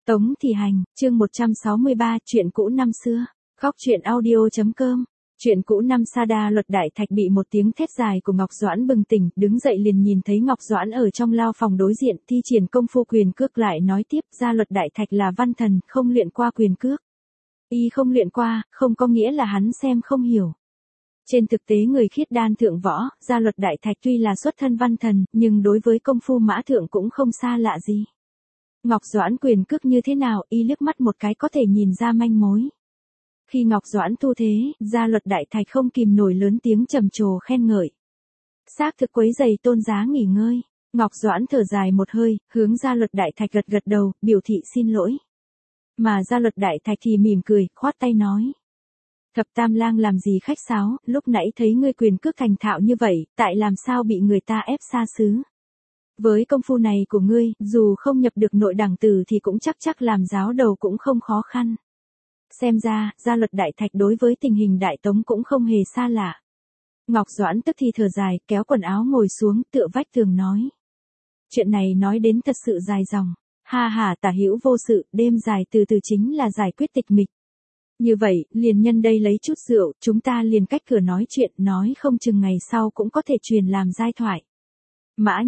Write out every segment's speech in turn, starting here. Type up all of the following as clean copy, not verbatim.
Tống Thị Hành, chương 163, chuyện cũ năm xưa. Góc truyện audio.com. Chuyện cũ năm xa đa luật đại thạch bị một tiếng thét dài của Ngọc Doãn bừng tỉnh, đứng dậy liền nhìn thấy Ngọc Doãn ở trong lao phòng đối diện, thi triển công phu quyền cước lại nói tiếp, gia luật đại thạch là văn thần, không luyện qua quyền cước. Y không luyện qua, không có nghĩa là hắn xem không hiểu. Trên thực tế người khiết đan thượng võ, gia luật đại thạch tuy là xuất thân văn thần, nhưng đối với công phu mã thượng cũng không xa lạ gì. Ngọc Doãn quyền cước như thế nào, y liếc mắt một cái có thể nhìn ra manh mối. Khi Ngọc Doãn thu thế, gia luật đại thạch không kìm nổi lớn tiếng trầm trồ khen ngợi. Xác thực quấy giày tôn giá nghỉ ngơi. Ngọc Doãn thở dài một hơi, hướng gia luật đại thạch gật gật đầu, biểu thị xin lỗi. Mà gia luật đại thạch thì mỉm cười, khoát tay nói. Thập Tam Lang làm gì khách sáo, lúc nãy thấy ngươi quyền cước thành thạo như vậy, tại làm sao bị người ta ép xa xứ. Với công phu này của ngươi, dù không nhập được nội đẳng tử thì cũng chắc làm giáo đầu cũng không khó khăn. Xem ra, gia luật đại thạch đối với tình hình đại tống cũng không hề xa lạ. Ngọc Doãn tức thì thở dài, kéo quần áo ngồi xuống, tựa vách tường nói. Chuyện này nói đến thật sự dài dòng. Ha ha, tả hữu vô sự, đêm dài từ từ chính là giải quyết tịch mịch. Như vậy, liền nhân đây lấy chút rượu, chúng ta liền cách cửa nói chuyện, nói không chừng ngày sau cũng có thể truyền làm giai thoại. Mã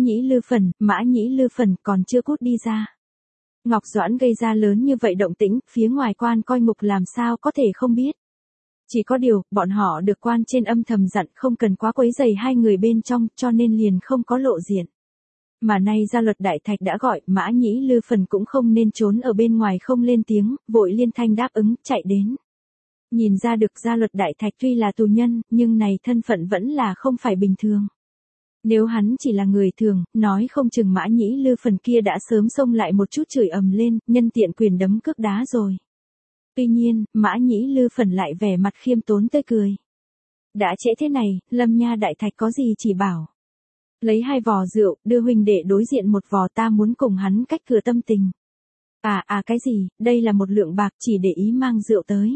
Nhĩ Lư Phần còn chưa cút đi ra. Ngọc Doãn gây ra lớn như vậy động tĩnh, phía ngoài quan coi ngục làm sao có thể không biết. Chỉ có điều, bọn họ được quan trên âm thầm dặn không cần quá quấy rầy hai người bên trong, cho nên liền không có lộ diện. Mà nay gia luật đại thạch đã gọi, Mã Nhĩ Lư Phần cũng không nên trốn ở bên ngoài không lên tiếng, vội liên thanh đáp ứng, chạy đến. Nhìn ra được gia luật đại thạch tuy là tù nhân, nhưng này thân phận vẫn là không phải bình thường. Nếu hắn chỉ là người thường, nói không chừng Mã Nhĩ Lư Phần kia đã sớm xông lại một chút chửi ầm lên, nhân tiện quyền đấm cước đá rồi. Tuy nhiên, Mã Nhĩ Lư Phần lại vẻ mặt khiêm tốn tươi cười. Đã trễ thế này, Lâm Nha đại thạch có gì chỉ bảo. Lấy 2 vò rượu, đưa huynh đệ đối diện một vò, ta muốn cùng hắn cách cửa tâm tình. Cái gì, đây là 1 lượng bạc, chỉ để ý mang rượu tới.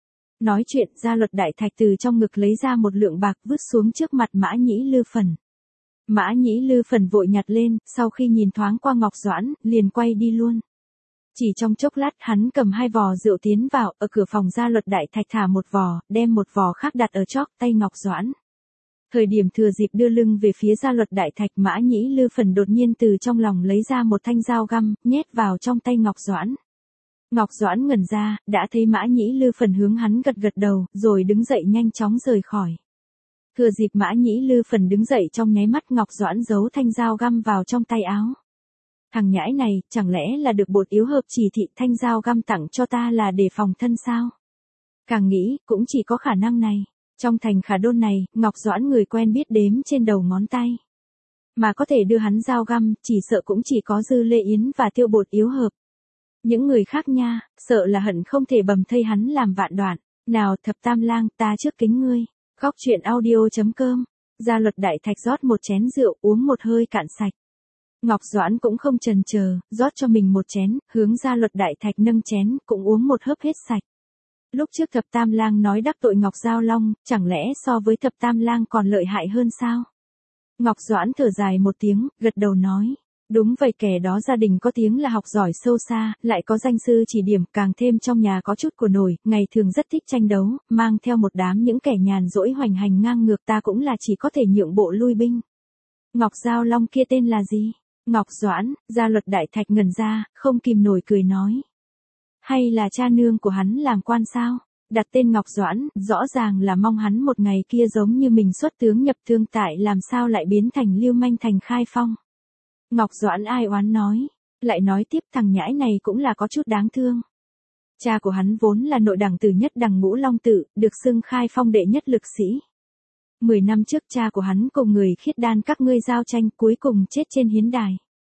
Nói chuyện, gia luật đại thạch từ trong ngực lấy ra 1 lượng bạc vứt xuống trước mặt Mã Nhĩ Lư Phần. Mã Nhĩ Lư Phần vội nhặt lên, sau khi nhìn thoáng qua Ngọc Doãn, liền quay đi luôn. Chỉ trong chốc lát hắn cầm 2 vò rượu tiến vào, ở cửa phòng gia luật đại thạch thả 1 vò, đem 1 vò khác đặt ở chóp tay Ngọc Doãn. Thời điểm thừa dịp đưa lưng về phía gia luật đại thạch, Mã Nhĩ Lư Phần đột nhiên từ trong lòng lấy ra một thanh dao găm, nhét vào trong tay Ngọc Doãn. Ngọc Doãn ngẩn ra, đã thấy Mã Nhĩ Lư Phần hướng hắn gật gật đầu, rồi đứng dậy nhanh chóng rời khỏi. Thừa dịp Mã Nhĩ Lư Phần đứng dậy, trong nháy mắt Ngọc Doãn giấu thanh dao găm vào trong tay áo. Thằng nhãi này, chẳng lẽ là được bột yếu hợp chỉ thị thanh dao găm tặng cho ta là để phòng thân sao? Càng nghĩ, cũng chỉ có khả năng này. Trong thành Khả Đôn này, Ngọc Doãn người quen biết đếm trên đầu ngón tay. Mà có thể đưa hắn dao găm, chỉ sợ cũng chỉ có Dư Lê Yến và Tiêu Bột yếu hợp. Những người khác nha, sợ là hận không thể bầm thây hắn làm vạn đoạn. Nào Thập Tam Lang, ta trước kính ngươi. Góc truyện audio.com. Gia luật đại thạch rót 1 chén rượu, uống một hơi cạn sạch. Ngọc Doãn cũng không chần chờ, rót cho mình 1 chén, hướng gia luật đại thạch nâng chén, cũng uống một hớp hết sạch. Lúc trước Thập Tam Lang nói đắc tội Ngọc Giao Long, chẳng lẽ so với Thập Tam Lang còn lợi hại hơn sao? Ngọc Doãn thở dài một tiếng, gật đầu nói. Đúng vậy, kẻ đó gia đình có tiếng là học giỏi sâu xa, lại có danh sư chỉ điểm, càng thêm trong nhà có chút của nổi, ngày thường rất thích tranh đấu, mang theo một đám những kẻ nhàn rỗi hoành hành ngang ngược, ta cũng là chỉ có thể nhượng bộ lui binh. Ngọc Giao Long kia tên là gì? Ngọc Doãn, gia luật đại thạch ngẩn ra, không kìm nổi cười nói. Hay là cha nương của hắn làm quan sao? Đặt tên Ngọc Doãn, rõ ràng là mong hắn một ngày kia giống như mình xuất tướng nhập thương, tại làm sao lại biến thành lưu manh thành Khai Phong. Ngọc Doãn ai oán nói, lại nói tiếp, thằng nhãi này cũng là có chút đáng thương. Cha của hắn vốn là nội đẳng tử nhất đằng Ngũ Long Tự, được xưng Khai Phong đệ nhất lực sĩ. 10 năm trước cha của hắn cùng người khiết đan các ngươi giao tranh, cuối cùng chết trên hiến đài.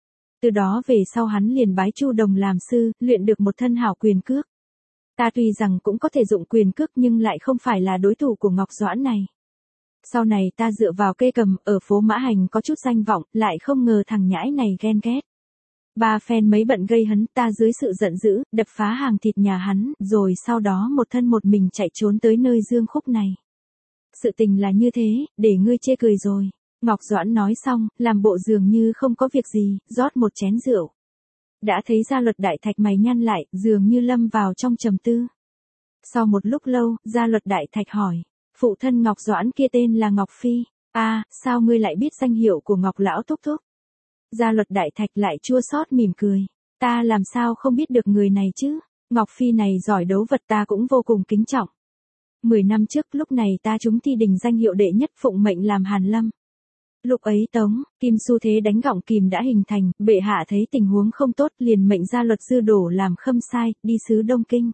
Từ đó về sau hắn liền bái Chu Đồng làm sư, luyện được một thân hảo quyền cước. Ta tuy rằng cũng có thể dụng quyền cước nhưng lại không phải là đối thủ của Ngọc Doãn này. Sau này ta dựa vào kê cầm, ở phố Mã Hành có chút danh vọng, lại không ngờ thằng nhãi này ghen ghét. 3 phen mấy bận gây hấn, ta dưới sự giận dữ, đập phá hàng thịt nhà hắn, rồi sau đó một thân một mình chạy trốn tới nơi Dương Khúc này. Sự tình là như thế, để ngươi chê cười rồi. Ngọc Doãn nói xong, làm bộ dường như không có việc gì, rót 1 chén rượu. Đã thấy Gia Luật Đại Thạch mày nhăn lại, dường như lâm vào trong trầm tư. Sau một lúc lâu, Gia Luật Đại Thạch hỏi, phụ thân Ngọc Doãn kia tên là Ngọc Phi, sao ngươi lại biết danh hiệu của Ngọc lão thúc thúc? Gia Luật Đại Thạch lại chua xót mỉm cười, ta làm sao không biết được người này chứ, Ngọc Phi này giỏi đấu vật ta cũng vô cùng kính trọng. 10 năm trước lúc này ta trúng thi đình danh hiệu đệ nhất phụng mệnh làm Hàn Lâm. Lúc ấy Tống, Kim xu thế đánh gọng kìm đã hình thành, bệ hạ thấy tình huống không tốt liền mệnh Gia Luật Dư Đổ làm khâm sai, đi sứ Đông Kinh.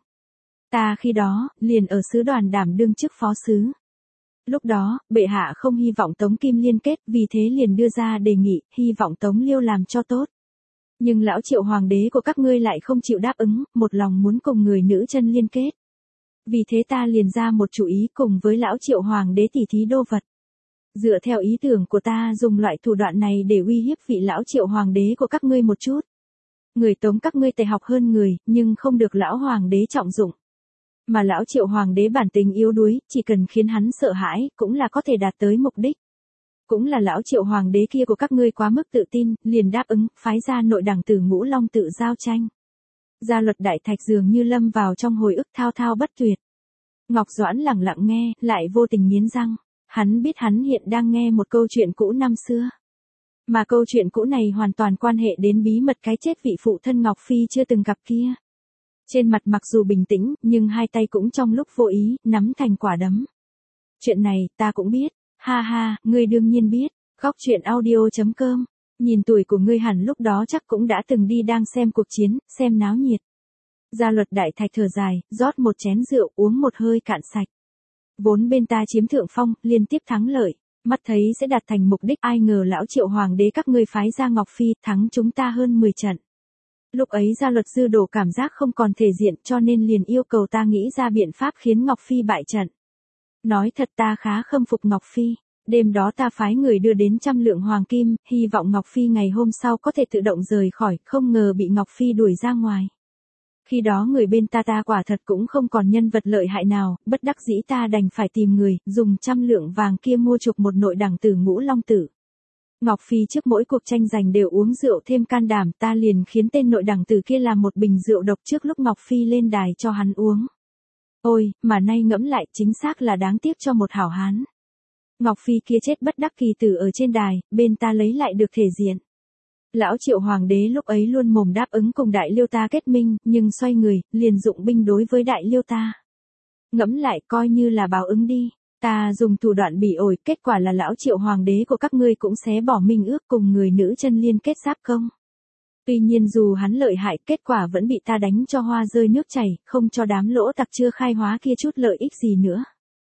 Ta khi đó, liền ở sứ đoàn đảm đương chức phó sứ. Lúc đó, bệ hạ không hy vọng Tống Kim liên kết, vì thế liền đưa ra đề nghị, hy vọng Tống Liêu làm cho tốt. Nhưng lão Triệu hoàng đế của các ngươi lại không chịu đáp ứng, một lòng muốn cùng người nữ chân liên kết. Vì thế ta liền ra một chủ ý cùng với lão Triệu hoàng đế tỉ thí đô vật. Dựa theo ý tưởng của ta dùng loại thủ đoạn này để uy hiếp vị lão Triệu hoàng đế của các ngươi một chút. Người Tống các ngươi tài học hơn người, nhưng không được lão hoàng đế trọng dụng. Mà lão Triệu hoàng đế bản tính yếu đuối, chỉ cần khiến hắn sợ hãi, cũng là có thể đạt tới mục đích. Cũng là lão Triệu hoàng đế kia của các ngươi quá mức tự tin, liền đáp ứng, phái ra nội đẳng tử Ngũ Long tự giao tranh. Gia Luật Đại Thạch dường như lâm vào trong hồi ức thao thao bất tuyệt. Ngọc Doãn lặng lặng nghe, lại vô tình nghiến răng. Hắn biết hắn hiện đang nghe một câu chuyện cũ năm xưa. Mà câu chuyện cũ này hoàn toàn quan hệ đến bí mật cái chết vị phụ thân Ngọc Phi chưa từng gặp kia. Trên mặt mặc dù bình tĩnh, nhưng hai tay cũng trong lúc vô ý, nắm thành quả đấm. Chuyện này, ta cũng biết. Ha ha, ngươi đương nhiên biết. Góc truyện audio.com. Nhìn tuổi của ngươi hẳn lúc đó chắc cũng đã từng đi đang xem cuộc chiến, xem náo nhiệt. Gia Luật Đại Thạch thở dài, rót một chén rượu uống một hơi cạn sạch. Vốn bên ta chiếm thượng phong, liên tiếp thắng lợi, mắt thấy sẽ đạt thành mục đích, ai ngờ lão Triệu hoàng đế các ngươi phái ra Ngọc Phi thắng chúng ta hơn 10 trận. Lúc ấy Gia Luật Dư Đổ cảm giác không còn thể diện cho nên liền yêu cầu ta nghĩ ra biện pháp khiến Ngọc Phi bại trận. Nói thật ta khá khâm phục Ngọc Phi, đêm đó ta phái người đưa đến 100 lượng hoàng kim, hy vọng Ngọc Phi ngày hôm sau có thể tự động rời khỏi, không ngờ bị Ngọc Phi đuổi ra ngoài. Khi đó người bên ta quả thật cũng không còn nhân vật lợi hại nào, bất đắc dĩ ta đành phải tìm người, dùng 100 lượng vàng kia mua chuộc một nội đẳng tử Ngũ Long tử. Ngọc Phi trước mỗi cuộc tranh giành đều uống rượu thêm can đảm, ta liền khiến tên nội đẳng tử kia làm một bình rượu độc trước lúc Ngọc Phi lên đài cho hắn uống. Ôi, mà nay ngẫm lại chính xác là đáng tiếc cho một hảo hán. Ngọc Phi kia chết bất đắc kỳ tử ở trên đài, bên ta lấy lại được thể diện. Lão Triệu hoàng đế lúc ấy luôn mồm đáp ứng cùng Đại Liêu ta kết minh, nhưng xoay người, liền dụng binh đối với Đại Liêu ta. Ngẫm lại coi như là báo ứng đi, ta dùng thủ đoạn bỉ ổi, kết quả là lão Triệu hoàng đế của các ngươi cũng xé bỏ minh ước cùng người nữ chân liên kết giáp công. Tuy nhiên dù hắn lợi hại, kết quả vẫn bị ta đánh cho hoa rơi nước chảy, không cho đám lỗ tặc chưa khai hóa kia chút lợi ích gì nữa.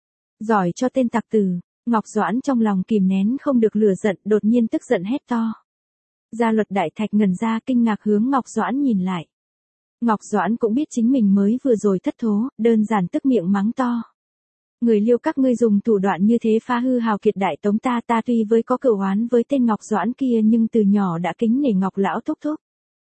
Giỏi cho tên tặc tử, Ngọc Doãn trong lòng kìm nén không được lửa giận, đột nhiên tức giận hét to. Gia Luật Đại Thạch ngẩn ra kinh ngạc hướng Ngọc Doãn nhìn lại. Ngọc Doãn cũng biết chính mình mới vừa rồi thất thố, đơn giản tức miệng mắng to. Người Liêu các ngươi dùng thủ đoạn như thế phá hư hào kiệt đại tống ta tuy với có cửu oán với tên Ngọc Doãn kia nhưng từ nhỏ đã kính nể Ngọc lão thúc thúc.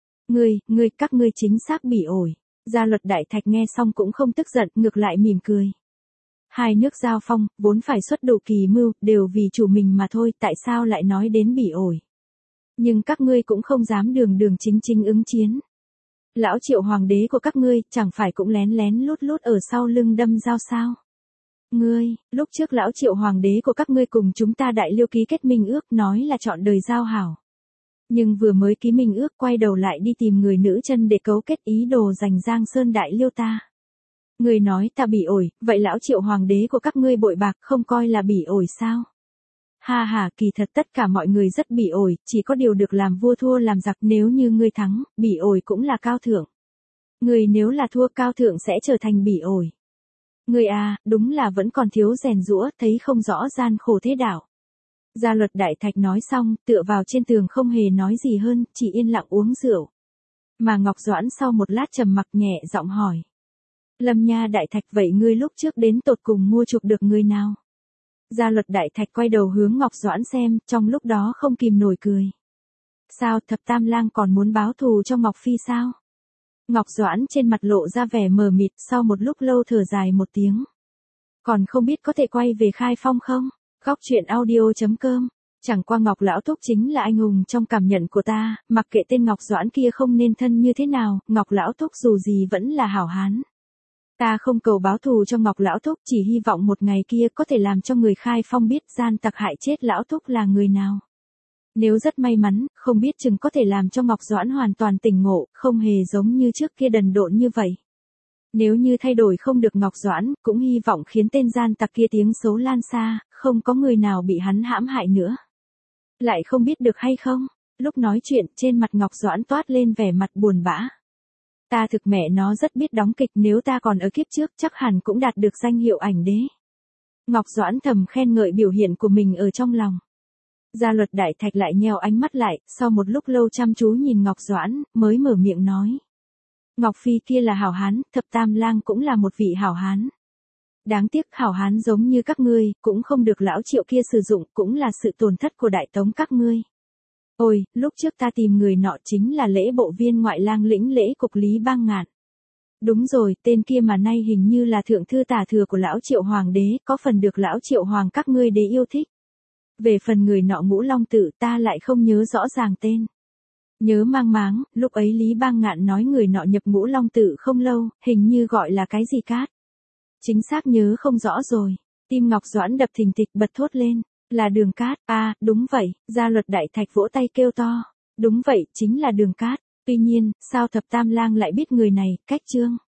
Các ngươi chính xác bỉ ổi. Gia Luật Đại Thạch nghe xong cũng không tức giận, ngược lại mỉm cười. Hai nước giao phong, vốn phải xuất đủ kỳ mưu, đều vì chủ mình mà thôi, tại sao lại nói đến bỉ ổi. Nhưng các ngươi cũng không dám đường đường chính chính ứng chiến. Lão Triệu hoàng đế của các ngươi, chẳng phải cũng lén lén lút lút ở sau lưng đâm dao sao? Lúc trước lão Triệu hoàng đế của các ngươi cùng chúng ta Đại Liêu ký kết minh ước, nói là chọn đời giao hảo. Nhưng vừa mới ký minh ước quay đầu lại đi tìm người nữ chân để cấu kết ý đồ giành Giang Sơn Đại Liêu ta. Người nói ta bỉ ổi, vậy lão Triệu hoàng đế của các ngươi bội bạc không coi là bỉ ổi sao? Ha, kỳ thật tất cả mọi người rất bỉ ổi, chỉ có điều được làm vua thua làm giặc, nếu như ngươi thắng, bỉ ổi cũng là cao thượng. Ngươi nếu là thua, cao thượng sẽ trở thành bỉ ổi. Ngươi đúng là vẫn còn thiếu rèn giũa, thấy không rõ gian khổ thế đạo. Gia Luật Đại Thạch nói xong, tựa vào trên tường không hề nói gì hơn, chỉ yên lặng uống rượu. Mà Ngọc Doãn sau một lát trầm mặc nhẹ giọng hỏi. Lâm Nha Đại Thạch, vậy ngươi lúc trước đến tột cùng mua chuộc được người nào? Gia Luật Đại Thạch quay đầu hướng Ngọc Doãn xem, trong lúc đó không kìm nổi cười. Sao, Thập Tam Lang còn muốn báo thù cho Ngọc Phi sao? Ngọc Doãn trên mặt lộ ra vẻ mờ mịt, sau một lúc lâu thở dài một tiếng. Còn không biết có thể quay về Khai Phong không? Góc truyện audio.com Chẳng qua Ngọc lão thúc chính là anh hùng trong cảm nhận của ta, mặc kệ tên Ngọc Doãn kia không nên thân như thế nào, Ngọc lão thúc dù gì vẫn là hảo hán. Ta không cầu báo thù cho Ngọc lão thúc, chỉ hy vọng một ngày kia có thể làm cho người khai phong biết gian tặc hại chết lão thúc là người nào. Nếu rất may mắn, không biết chừng có thể làm cho Ngọc Doãn hoàn toàn tỉnh ngộ, không hề giống như trước kia đần độn như vậy. Nếu như thay đổi không được Ngọc Doãn, cũng hy vọng khiến tên gian tặc kia tiếng xấu lan xa, không có người nào bị hắn hãm hại nữa. Lại không biết được hay không? Lúc nói chuyện, trên mặt Ngọc Doãn toát lên vẻ mặt buồn bã. Ta thực mẹ nó rất biết đóng kịch, nếu ta còn ở kiếp trước chắc hẳn cũng đạt được danh hiệu ảnh đế. Ngọc Doãn thầm khen ngợi biểu hiện của mình ở trong lòng. Gia Luật Đại Thạch lại nheo ánh mắt lại, sau một lúc lâu chăm chú nhìn Ngọc Doãn, mới mở miệng nói. Ngọc Phi kia là hảo hán, Thập Tam Lang cũng là một vị hảo hán. Đáng tiếc hảo hán giống như các ngươi, cũng không được lão Triệu kia sử dụng, cũng là sự tổn thất của Đại Tống các ngươi. Ôi, lúc trước ta tìm người nọ chính là lễ bộ viên ngoại lang lĩnh lễ cục Lý Bang Ngạn. Đúng rồi, tên kia mà nay hình như là thượng thư tả thừa của lão Triệu Hoàng đế, có phần được lão Triệu Hoàng các ngươi đế yêu thích. Về phần người nọ Ngũ Long Tự ta lại không nhớ rõ ràng tên. Nhớ mang máng, lúc ấy Lý Bang Ngạn nói người nọ nhập Ngũ Long Tự không lâu, hình như gọi là cái gì cát. Chính xác nhớ không rõ rồi. Tim Ngọc Doãn đập thình thịch bật thốt lên. Là Đường Cát, đúng vậy, Gia Luật Đại Thạch vỗ tay kêu to. Đúng vậy, chính là Đường Cát. Tuy nhiên, sao Thập Tam Lang lại biết người này, cách chương.